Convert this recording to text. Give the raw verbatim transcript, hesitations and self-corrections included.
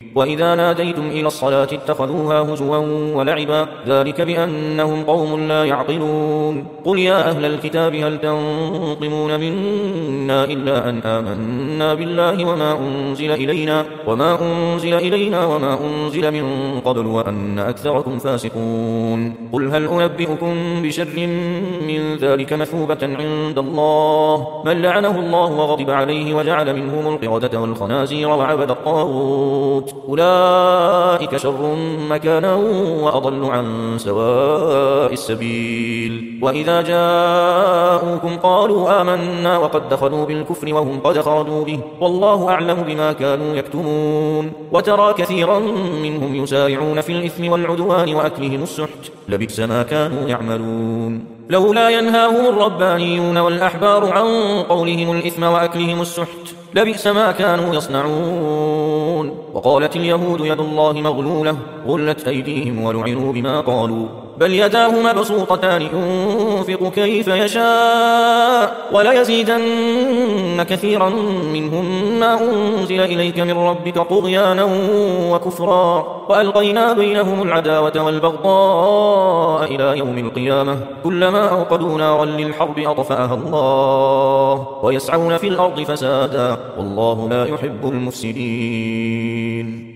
وإذا ناديتم إلى الصلاة اتخذوها هزوا ولعبا ذلك بأنهم قوم لا يعقلون قل يا أهل الكتاب هل تنقمون منا إلا أن آمنا بالله وما أنزل إلينا وما أنزل إلينا وما أنزل من قبل وأن أكثركم فاسقون قل هل أنبئكم بشر من ذلك مثوبة عند الله من لعنه الله وغضب عليه وجعل منهم القردة والخنازير وعبد الطاغوت أولئك شر مكانا وأضل عن سواء السبيل وإذا جاءوكم قالوا آمنا وقد دخلوا بالكفر وهم قد خرجوا به والله أعلم بما كانوا يكتمون وترى كثيرا منهم يسارعون في الإثم والعدوان وأكلهم السحت لبئس ما كانوا يعملون لولا ينهاهم الربانيون والأحبار عن قولهم الإثم وأكلهم السحت لبئس ما كانوا يصنعون وقالت اليهود يد الله مغلولة غلت أيديهم ولعنوا بما قالوا بل يداه مبسوطتان ينفق كيف يشاء وليزيدن كثيرا منهم ما أنزل إليك من ربك طغيانا وكفرا وألقينا بينهم العداوة والبغضاء إلى يوم القيامة كلما أوقدوا نارا للحرب أطفأها الله ويسعون في الأرض فسادا والله لا يحب المفسدين